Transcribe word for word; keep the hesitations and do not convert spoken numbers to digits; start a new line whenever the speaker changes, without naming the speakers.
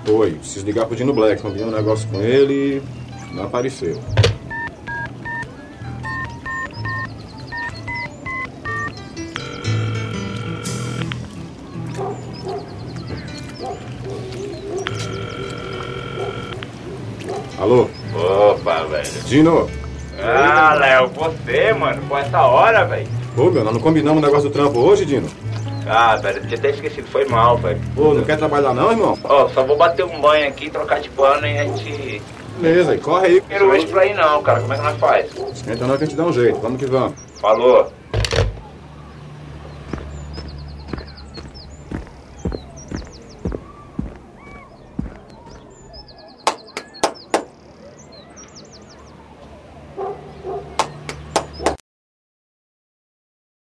Oi, preciso ligar pro Dino Black. Combinei um negócio com ele e não apareceu. Alô?
Opa, velho.
Dino?
Ah, Léo, você, mano, com essa hora, velho.
Ô, meu, nós não combinamos o negócio do trampo hoje, Dino?
Ah, velho, eu tinha até esquecido, foi mal, velho.
Ô, não quer trabalhar não, irmão?
Ó, só vou bater um banho aqui, trocar de pano e a gente...
Beleza, e corre aí.
Quero hoje pra ir não, cara, como é que nós faz?
Esquenta não que a gente dá um jeito, vamos que vamos.
Falou.